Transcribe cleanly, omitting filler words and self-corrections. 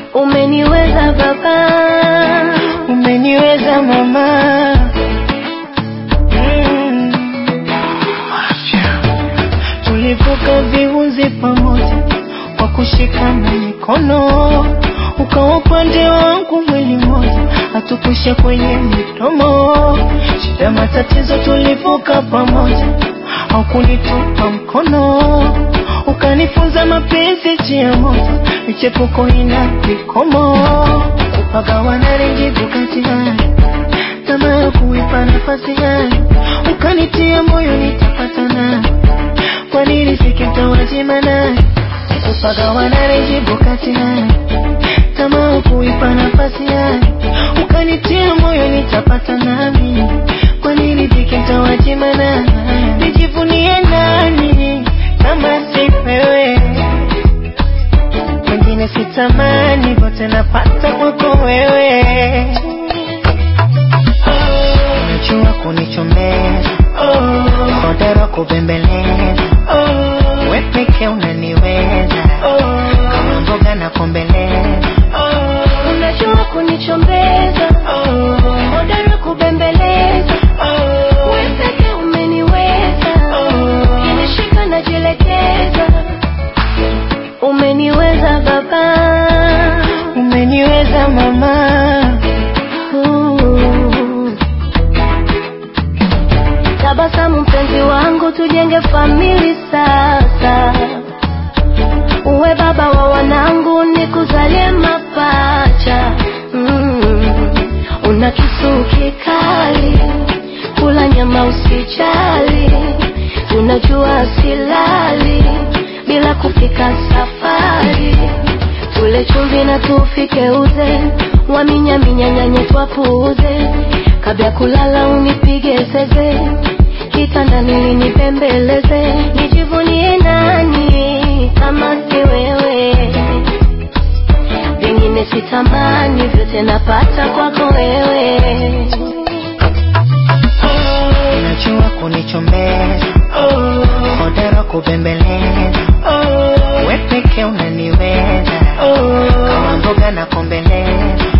Umeniweza baba, umeniweza mama. Tulivuka viunzi pamoja kwa kushikana mikono, ukawa upande wangu mwili mmoja, hatukusha kwenye midomo. Shida matatizo tulivuka pamoja, haukunitupa mkono, ukanifunza mapenzi njia moja, michepuko ina vikomo. Kupagawana rengi bukati hai, tamaa ya kuipa nafasi hai, ukanitia moyo nitapatana, kwa nini sikitawajima naye. Kupagawana rengi bukati hai, tamaa ya kuipa nafasi hai, ukanitia moyo nitapata nami, kwa nini sikitawajima naye. Nijivunie nani kama si wewe, wengine sitamani, bote napata kwako wewe. Unajua kunichomeza, hodari kubembeleza, wewe pekee unaniweza, kama mboga na kombeleza. unajua kunichombeza, hodari kubembeleza, wewe pekee umeniweza, kinishika najielekeza. Umeniweza baba, umeniweza mama. Tabasamu mpenzi wangu, tujenge famili sasa. Uwe baba wa wanangu, nikuzalie mapacha. Una kisu kikali, kula nyama usijali, unajua silali bila kupika safari. Tule chumvi na tufike uze, waminya nyanye twapuuze, kabla kulala unipige zeze, kitandani nipembeleze. Nijivunie nani kama si wewe, vingine sitamani, vyote napata kwako wewe. Unajua kunichomeza, hodari kubembeleza, wewe pekee unaniweza, kama mboga na kombeleza.